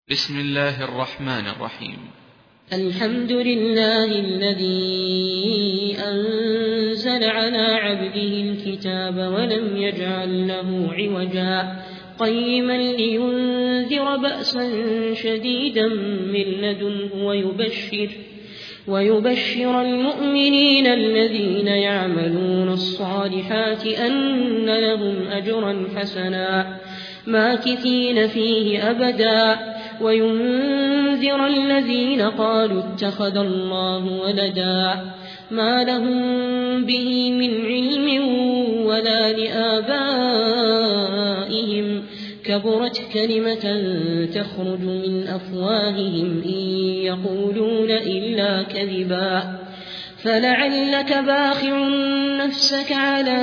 بسم الله الرحمن الرحيم. الحمد لله الذي أنزل على عبده الكتاب ولم يجعل له عوجا قيما لينذر بأسا شديدا من لدنه ويبشر المؤمنين الذين يعملون الصالحات أن لهم أجرا حسنا ماكثين فيه أبدا وينذر الذين قالوا اتخذ الله ولدا ما لهم به من علم ولا لآبائهم كبرت كلمة تخرج من أفواههم إن يقولون إلا كذبا فلعلك باخع نفسك على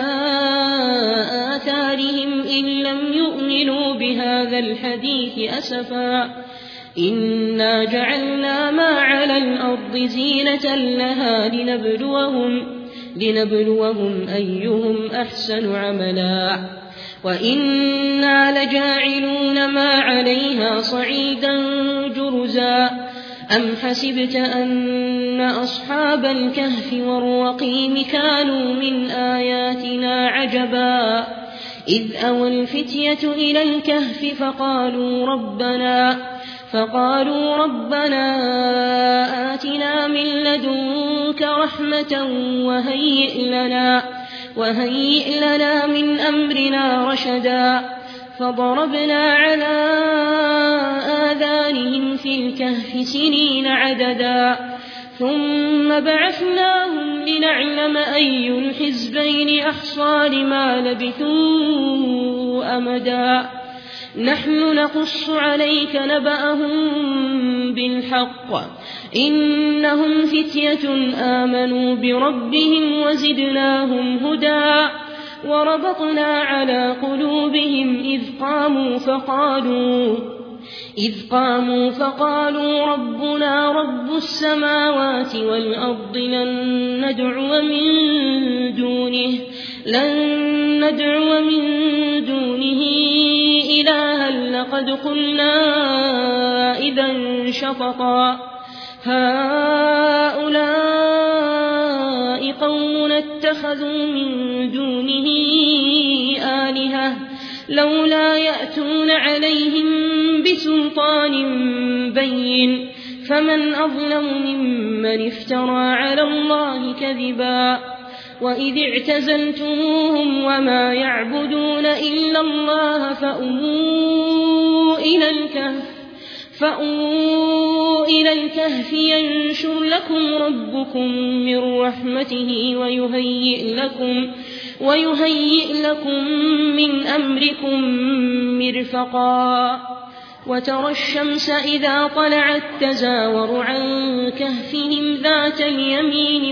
آثارهم إن لم يؤمنوا بهذا الحديث أسفا إنا جعلنا ما على الأرض زينة لها لنبلوهم أيهم أحسن عملا وإنا لجاعلون ما عليها صعيدا جرزا أم حسبت أن أصحاب الكهف والرقيم كانوا من آياتنا عجبا إذ أوى الفتية إلى الكهف فقالوا ربنا آتنا من لدنك رحمة وهيئ لنا من أمرنا رشدا فضربنا على آذانهم في الكهف سنين عددا ثم بعثناهم لنعلم أي الحزبين أحصى لما لبثوا أمدا نحن نقص عليك نبأهم بالحق إنهم فتية آمنوا بربهم وزدناهم هدى وربطنا على قلوبهم إذ قاموا فقالوا ربنا رب السماوات والأرض لن ندعو من دونه إلها لقد قلنا إذا شططا هؤلاء قوم اتخذوا من دونه آلهة لولا يأتون عليهم بسلطان بين فمن أظلم ممن افترى على الله كذبا وإذ اعتزلتموهم وما يعبدون إلا الله فأووا إلى الكهف ينشر لكم ربكم من رحمته ويهيئ لكم من أمركم مرفقا وترى الشمس إذا طلعت تزاور عن كهفهم ذات اليمين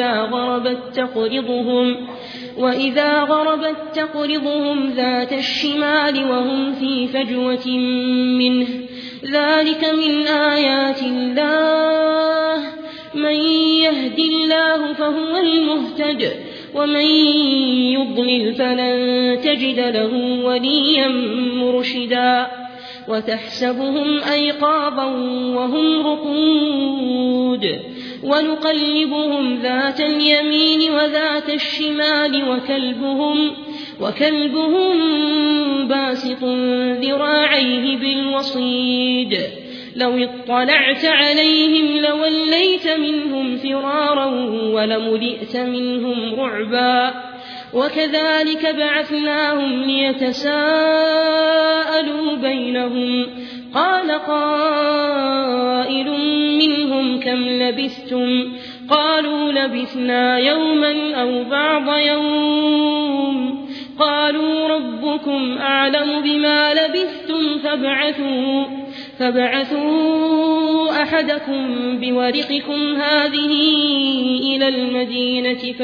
وإذا غربت تقرضهم ذات الشمال وهم في فجوة منه ذلك من آيات الله من يهد الله فهو المهتد ومن يضلل فلن تجد له وليا مرشدا وتحسبهم أيقاظا وهم رقود ونقلبهم ذات اليمين وذات الشمال وكلبهم باسط ذراعيه بالوصيد لو اطلعت عليهم لوليت منهم فرارا ولملئت منهم رعبا وكذلك بعثناهم ليتساءلوا بينهم قال قائل منهم كم لبثتم قالوا لبثنا يوما أو بعض يوم قالوا ربكم أعلم بما لبثتم فابعثوا أحدكم بورقكم هذه إلى المدينة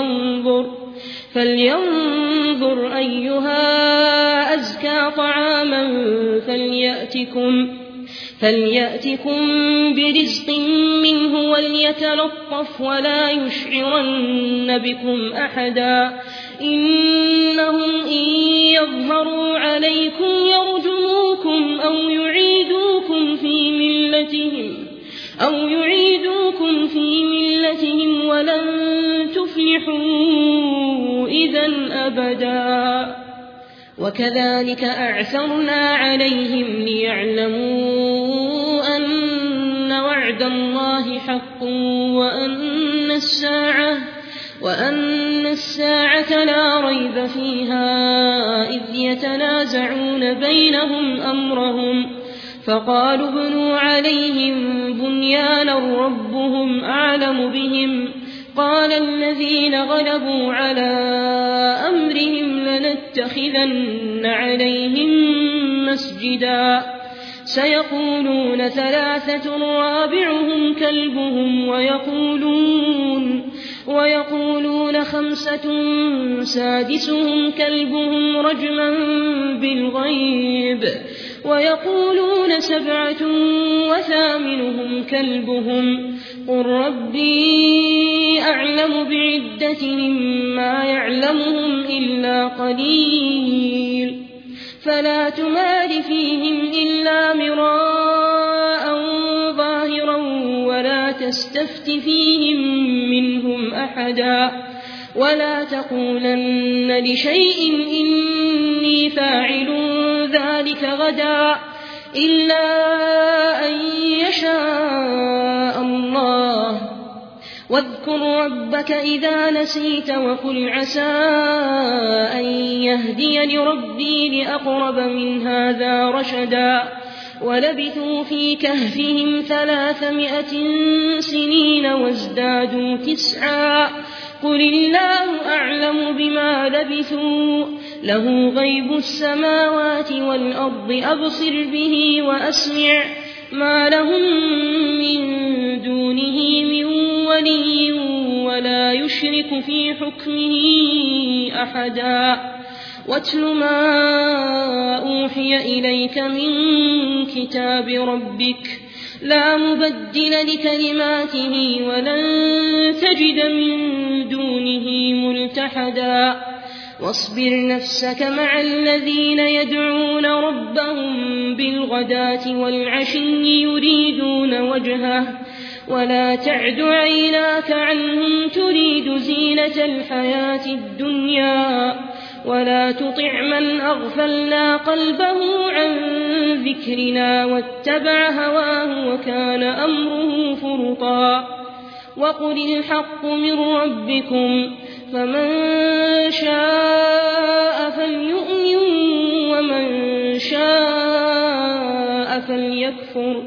فلينظر أيها أزكى طعاما فليأتكم برزق منه وليتلطف ولا يشعرن بكم أحدا إنهم إن يظهروا عليكم يرجموكم أو يعيدوكم في ملتهم أو يعيدوكم في ملتهم ولن تفلحوا إذا أبدا. وكذلك أعثرنا عليهم ليعلموا أن وعد الله حق وأن الساعة لا ريب فيها إذ يتنازعون بينهم أمرهم فقالوا ابنوا عليهم بنيانا ربهم أعلم بهم قال الذين غلبوا على أمرهم لنتخذن عليهم مسجدا سيقولون 3 رابعهم كلبهم ويقولون 5 سادسهم كلبهم رجما بالغيب ويقولون 7 وثامنهم كلبهم قل ربي أعلم بعدتهم ما يعلمهم إلا قليل فلا تمار فيهم إلا مراء ظاهرا ولا تستفت فيهم منهم أحدا ولا تقولن لشيء إني فاعل ذلك غدا إلا أن يشاء الله واذكر ربك إذا نسيت وقل عسى أن يهديني ربي لأقرب من هذا رشدا ولبثوا في كهفهم 300 سنين وازدادوا 9 قل الله أعلم بما لبثوا له غيب السماوات والأرض أبصر به وأسمع ما لهم من دونه من ولي ولا يشرك في حكمه أحدا واتل ما أوحي إليك من كتاب ربك لا مبدل لكلماته ولن تجد من دونه ملتحدا واصبر نفسك مع الذين يدعون ربهم بالغداة والعشي يريدون وجهه ولا تعد عيناك عنهم تريد زينة الحياة الدنيا ولا تطع من أغفلنا قلبه عن ذكرنا واتبع هواه وكان أمره فرطا وقل الحق من ربكم فمن شاء فليؤمن ومن شاء فليكفر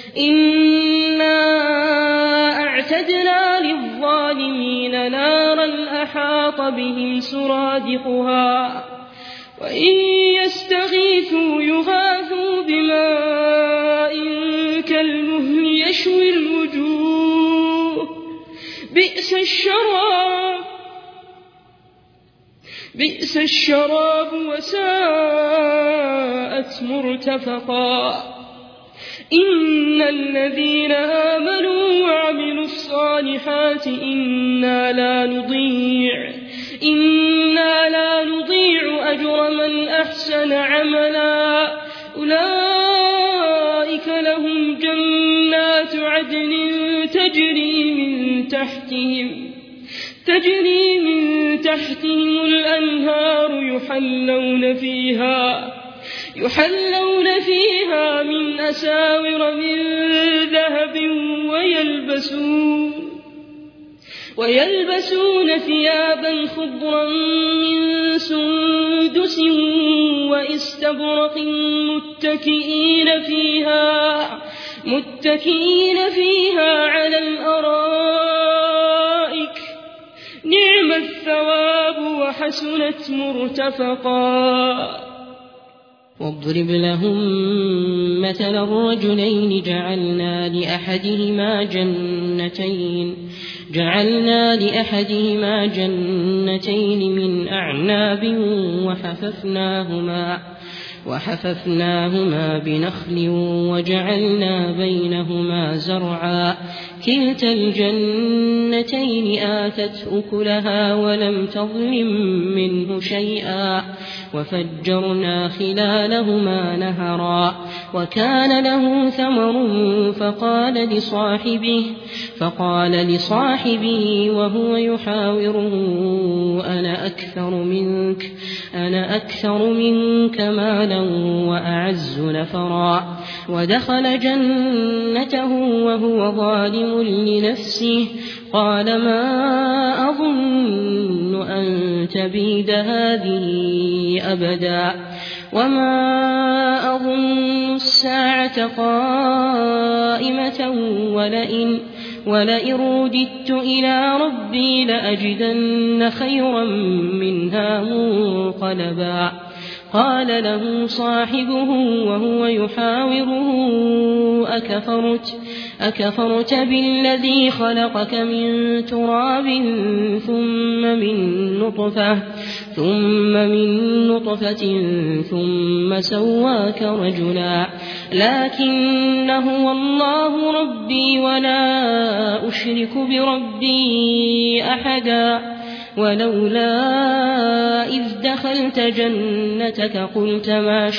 إنا أعتدنا للظالمين نارا أحاط بهم سرادقها وإن يستغيثوا يغاثوا بماء كالمهل يشوي الوجوه بئس الشراب وساءت مرتفقا إن الذين آمنوا وعملوا الصالحات إنا لا نضيع أجر من أحسن عملا أولئك لهم جنات عدن تجري من تحتهم الأنهار يحلون فيها من أساور من ذهب ويلبسون ثيابا خضرا من سندس وإستبرق متكئين فيها على الأرائك نعم الثواب وحسنت مرتفقا واضرب لهم مثل الرجلين جعلنا لأحدهما جنتين من أعناب وحففناهما بنخل وجعلنا بينهما زرعا كلتا الجنتين آتت أكلها ولم تظلم منه شيئا وفجرنا خلالهما نهرا وكان له ثمر فقال لصاحبه وهو يحاوره أنا أكثر منك مالا وأعز نفرا ودخل جنته وهو ظالم لنفسه قال ما أظن أن تبيد هذه أبدا وما أظن الساعة قائمة ولئن رددت إلى ربي لأجدن خيرا منها منقلبا قال له صاحبه وهو يحاوره أكفرت بالذي خلقك من تراب ثم من نطفة ثم سواك رجلا لكن هو الله ربي ولا أشرك بربي أحدا ولولا إذ دخلت جنتك قلت ما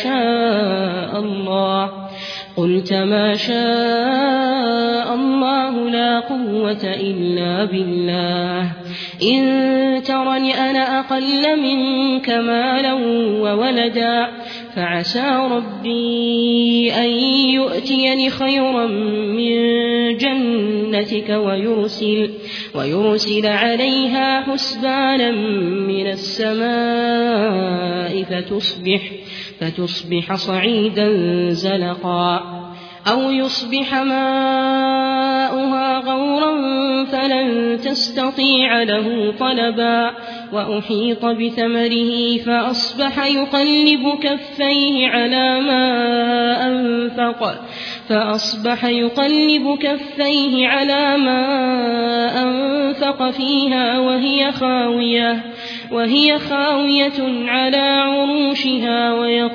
شاء الله لا قوة إلا بالله إن ترني أنا أقل منك مالا وولدا فعسى ربي أن يؤتيني خيرا من جنتك ويرسل عليها حسبانا من السماء فتصبح صعيدا زلقا أو يصبح ماؤها غورا فلن تستطيع له طلبا وأحيط بثمره فأصبح يقلب كفيه على ما أنفق فيها وهي خاوية على عروشها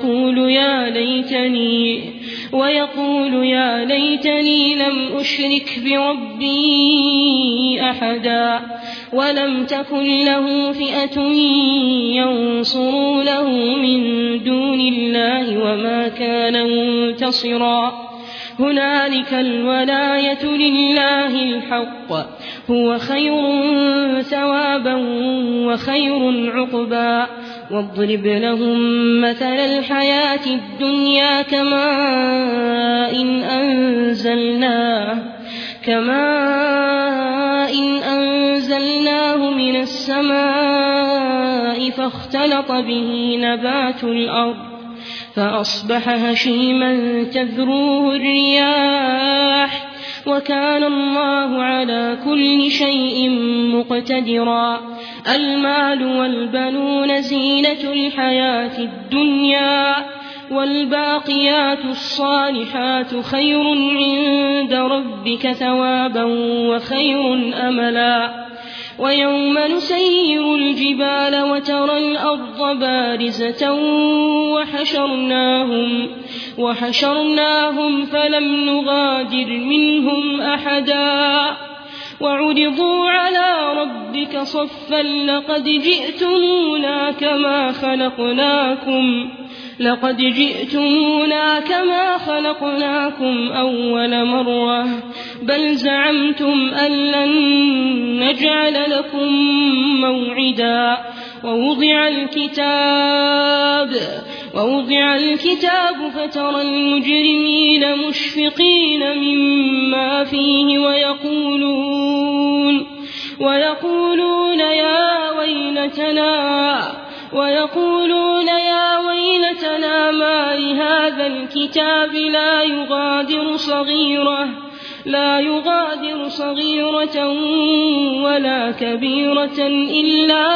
ويقول يا ليتني لم أشرك بربي أحدا ولم تكن له فئة ينصرونه من دون الله وما كان منتصرا هنالك الولاية لله الحق هو خير ثوابا وخير عقبا واضرب لهم مثل الحياة الدنيا كماء إن أنزلناه من السماء فاختلط به نبات الأرض فأصبح هشيما تذروه الرياح وكان الله على كل شيء مقتدرا المال والبنون زينة الحياة الدنيا والباقيات الصالحات خير عند ربك ثوابا وخير أملا ويوم نسير الجبال وترى الأرض بارزة وحشرناهم فلم نغادر منهم أحدا وعرضوا على ربك صفا لقد جئتمونا كما خلقناكم أول مرة بل زعمتم أن لن نجعل لكم موعدا ووضع الكتاب فترى المجرمين مشفقين مما فيه ويقولون يا ويلتنا ما لهذا الكتاب لا يغادر صغيرة ولا كبيرة إلا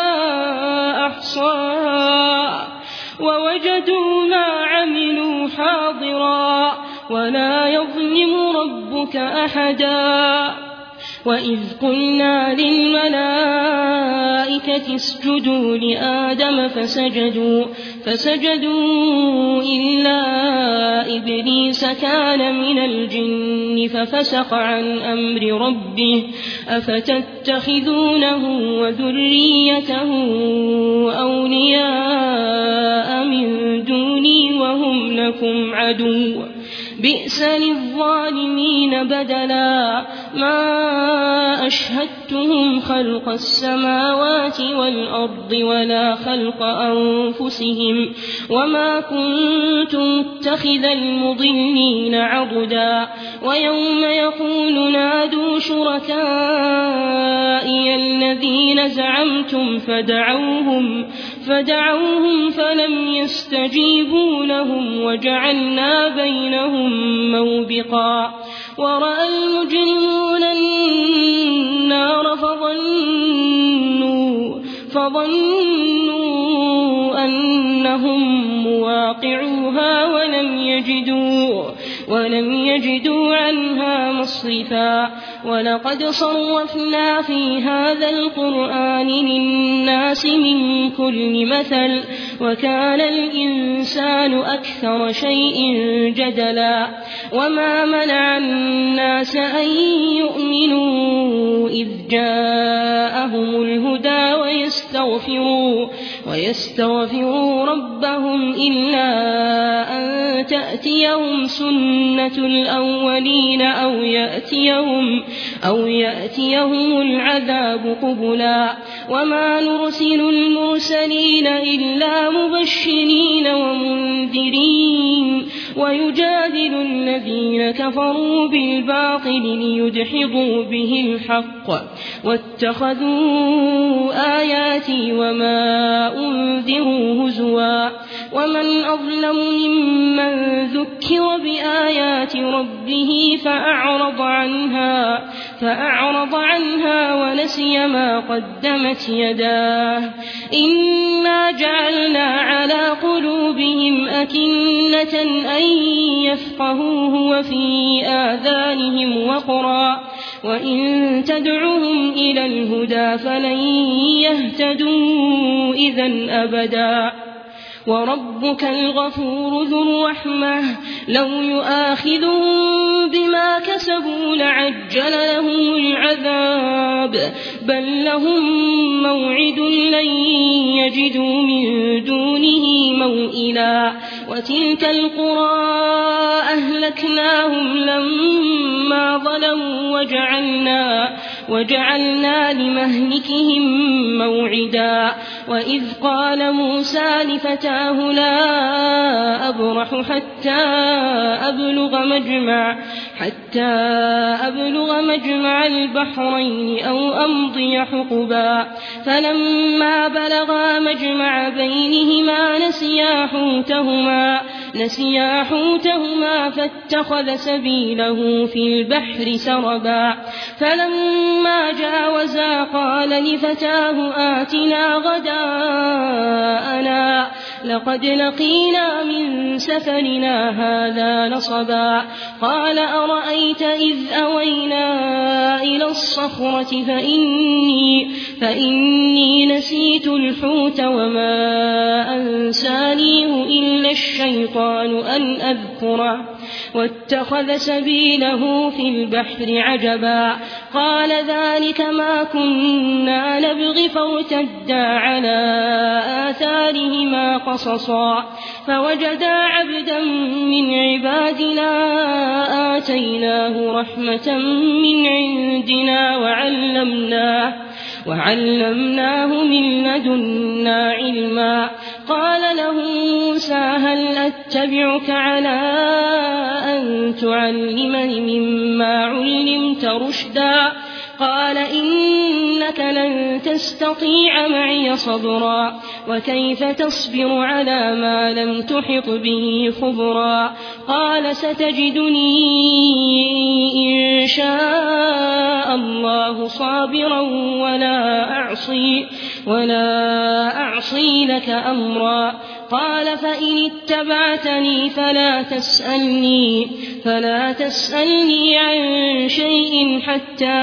أحصاها ووجدوا ما عملوا حاضرا ولا يظلم ربك أحدا وإذ قلنا للملائكة اسجدوا لآدم فسجدوا إلا إبليس كان من الجن ففسق عن أمر ربه أفتتخذونه وذريته أولياء من دوني وهم لكم عدو بئس للظالمين بدلا ما أشهدتهم خلق السماوات والأرض ولا خلق أنفسهم وما كنت متخذ المضلين عضدا ويوم يقول نادوا شركائي الذين زعمتم فدعوهم فلم يستجيبوا لهم وجعلنا بينهم موبقا ورأى المجرمون النار فظنوا أنهم مواقعوها ولم يجدوا عنها مصرفا ولقد صرفنا في هذا القرآن للناس من كل مثل وكان الإنسان أكثر شيء جدلا وما منع الناس أن يؤمنوا إذ جاءهم الهدى ويستغفروا ربهم إلا أن تأتيهم سنة الأولين أو يأتيهم العذاب قبلا وما نرسل المرسلين إلا مبشرين ومنذرين ويجادل الذين كفروا بالباطل ليدحضوا به الحق واتخذوا آياتي وما أنذروا هزوا ومن أظلم ممن ذكر بآيات ربه فأعرض عنها ونسي ما قدمت يداه إنا جعلنا على قلوبهم أكنة أن يفقهوه وفي آذانهم وقرا وإن تدعهم إلى الهدى فلن يهتدوا إذا أبدا وربك الغفور ذو الرحمة لو يؤاخذهم بما كسبوا لعجل لهم العذاب بل لهم موعد لن يجدوا من دونه موئلا وتلك القرى أهلكناهم لما ظلموا وجعلنا لمهلكهم موعدا وإذ قال موسى لفتاه لا أبرح حتى أبلغ مجمع البحرين أو أمضي حقبا فلما بلغا مجمع بينهما نسيا حوتهما فاتخذ سبيله في البحر سربا فلما جاوزا قال لفتاه آتنا غداءنا لقد لقينا من سفرنا هذا نصبا قال أرأيت إذ أوينا إلى الصخرة فإني نسيت الحوت وما أنسانيه إلا الشيطان أن أذكره واتخذ سبيله في البحر عجبا قال ذلك ما كنا نبغي فارتدا على آثارهما قصصا فوجدا عبدا من عبادنا آتيناه رحمة من عندنا وعلمناه من لدنا علما قال له موسى هل أتبعك على أن تعلمني مما علمت رشدا قال إنك لن تستطيع معي صبرا وكيف تصبر على ما لم تحط به خبرا قال ستجدني إن شاء الله صابرا ولا أعصي لك أمرا قال فإن اتبعتني فلا تسألني عن شيء حتى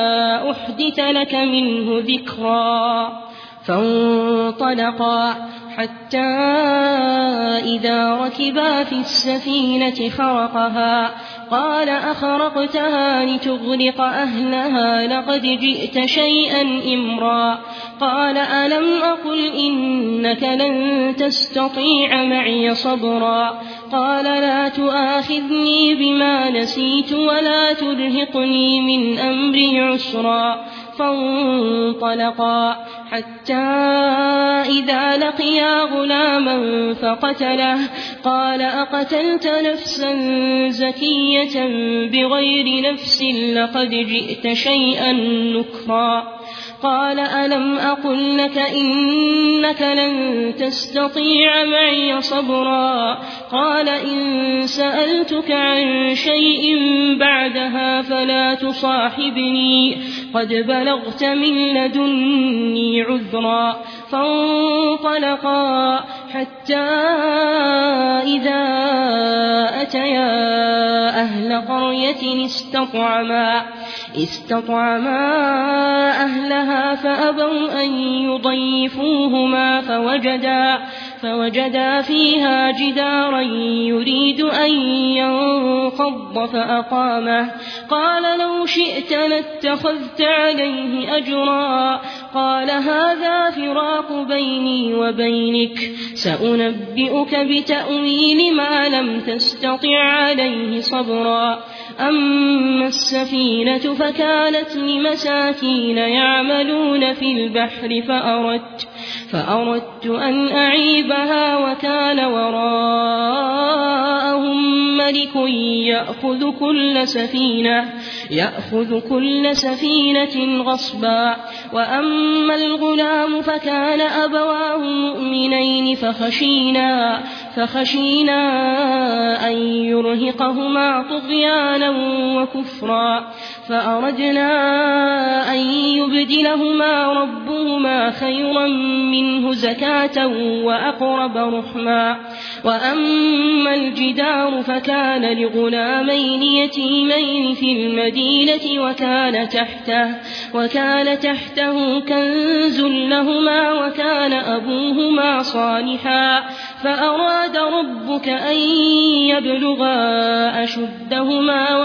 أحدث لك منه ذكرا فانطلقا حتى إذا ركبا في السفينة خرقها قال أخرقتها لتغرق أهلها لقد جئت شيئا إمرا قال ألم أقل إنك لن تستطيع معي صبرا قال لا تؤاخذني بما نسيت ولا ترهقني من أمري عسرا فانطلقا حتى إذا لقيا غلاما فقتله قال أقتلت نفسا زكية بغير نفس لقد جئت شيئا نكرا قال ألم أقل لك إنك لن تستطيع معي صبرا قال إن سألتك عن شيء بعدها فلا تصاحبني قد بلغت من لدني عذرا فانطلقا حتى إذا أتيا أهل قرية استطعما أهلها فأبوا أن يضيفوهما فوجدا فيها جدارا يريد أن ينقض فأقامه قال لو شئت لاتخذت عليه أجرا قال هذا فراق بيني وبينك سأنبئك بتأويل ما لم تستطع عليه صبرا أما السفينة فكانت لمساكين يعملون في البحر فأردت أن أعيبها وكان وراءهم ملك يأخذ كل سفينة غصبا وأما الغلام فكان أبواه مؤمنين فخشينا أن يرهقهما طغيانا وكفرا فأردنا أن يبدلهما ربهما خيرا منه زكاة وأقرب رحما وأما الجدار فكان لغلامين يتيمين في المدينة وكان تحته كنز لهما وكان أبوهما صالحا فأراد ربك أن يبلغا أشدهما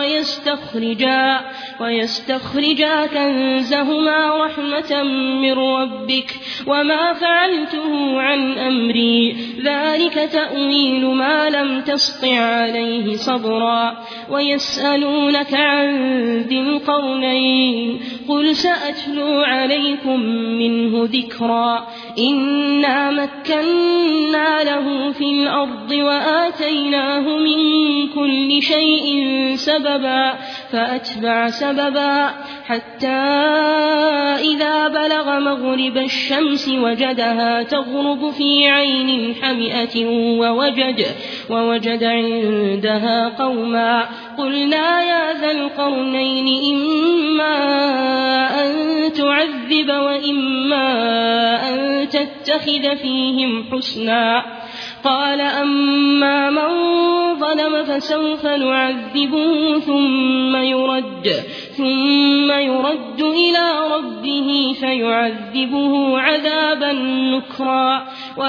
ويستخرجا كنزهما رحمة من ربك وما فعلته عن أمري ذلك تأويل ما لم تسطع عليه صبرا ويسألونك عن ذي القرنين قل سأتلو عليكم منه ذكرا إنا مكنا له في الأرض وآتيناه من كل شيء سببا فأتبع سببا حتى إذا بلغ مغرب الشمس وجدها تغرب في عين حمئة ووجد عندها قوما قلنا يا ذا القرنين إما أن تعذب وإما أن تتخذ فيهم حسنا قال أما من ظلم فسوف نعذبه ثم يرد إلى ربه فيعذبه عذابا نكرا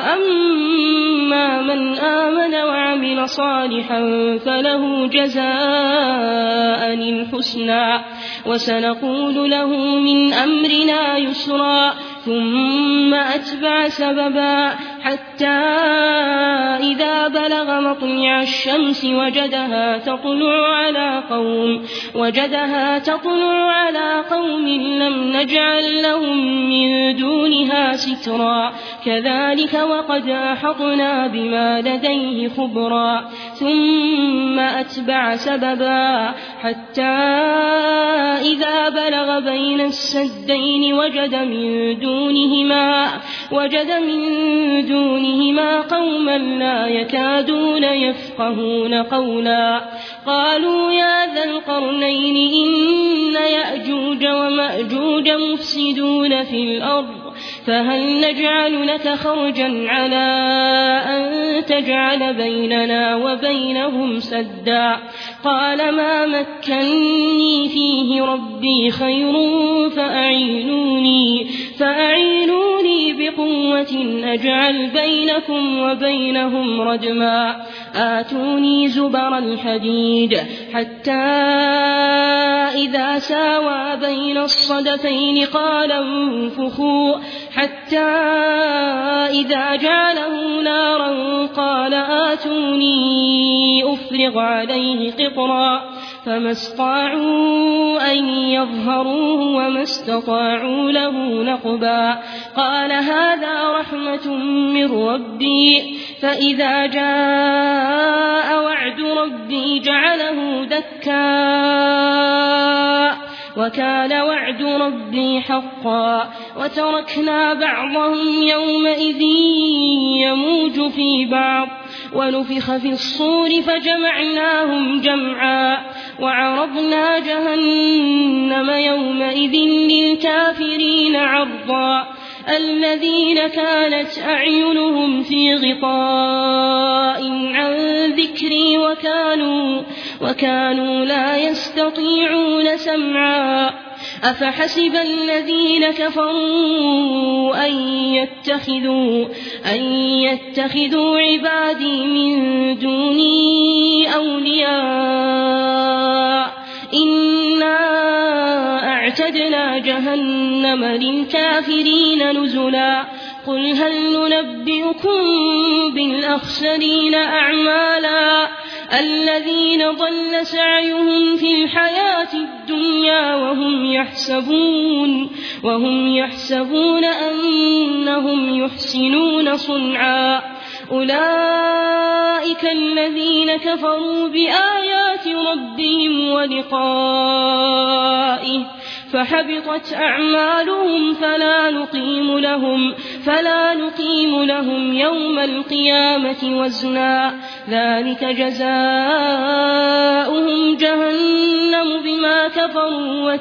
وأما من آمن وعمل صالحا فله جزاء الحسنى وسنقول له من أمرنا يسرا ثم أتبع سببا حتى إذا بلغ مطلع الشمس وجدها تطلع على قوم لم نجعل لهم من دونها سترا كذلك وقد أحطنا بما لديه خبرا ثم أتبع سببا حتى إذا بلغ بين السدين وجد من دونهما قوما لا يكادون يفقهون قولا قالوا يا ذا القرنين إن يأجوج ومأجوج مفسدون في الأرض فهل نجعل لك خرجا على أن تجعل بيننا وبينهم سدا قال ما مكني فيه ربي خير فأعينوني بقوة أجعل بينكم وبينهم ردما آتوني زبر الحديد حتى إذا ساوى بين الصدفين قال انفخوا حتى إذا جعله نارا قال آتوني أفرغ عليه قطرا فما استطاعوا أن يظهروه وما استطاعوا له نقبا قال هذا رحمة من ربي فإذا جاء وعد ربي جعله دكا وكان وعد ربي حقا وتركنا بعضهم يومئذ يموج في بعض ونفخ في الصور فجمعناهم جمعا وعرضنا جهنم يومئذ للكافرين عرضا الذين كانت أعينهم في غطاء عن ذكري وكانوا لا يستطيعون سمعا أفحسب الذين كفروا أن يتخذوا عبادي من دوني أولياء إنا أعتدنا جهنم للكافرين نزلا قل هل ننبئكم بالأخسرين أعمالا الذين ضل سعيهم في الحياة الدنيا وهم يحسبون أنهم يحسنون صنعا أولئك الذين كفروا بآيات ربهم ولقائه فحبطت أعمالهم فلا نقيم لهم يوم القيامة وزنا ذلك جزاؤهم جهنم بما كفروا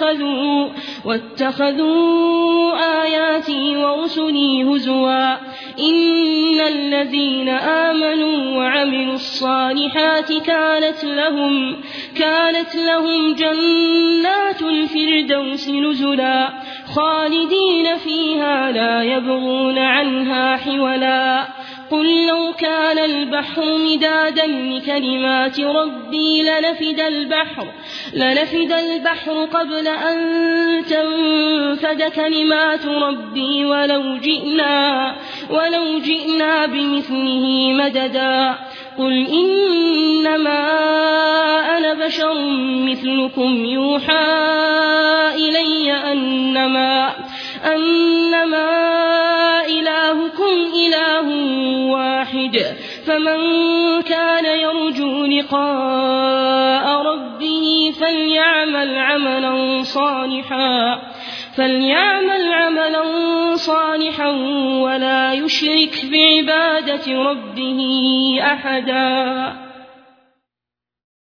واتخذوا آياتي ورسلي هزوا إن الذين آمنوا وعملوا الصالحات كانت لهم جنات الفردوس نزلا خالدين فيها لا يبغون عنها حولا قل لو كان البحر مدادا لكلمات ربي لنفد البحر قبل أن تنفد كلمات ربي ولو جئنا بمثله مددا قل إنما أنا بشر مثلكم يوحى إلي أنما إلهكم إله واحد فمن كان يرجو لقاء ربه فليعمل عملا صالحا ولا يشرك بعبادة ربه أحدا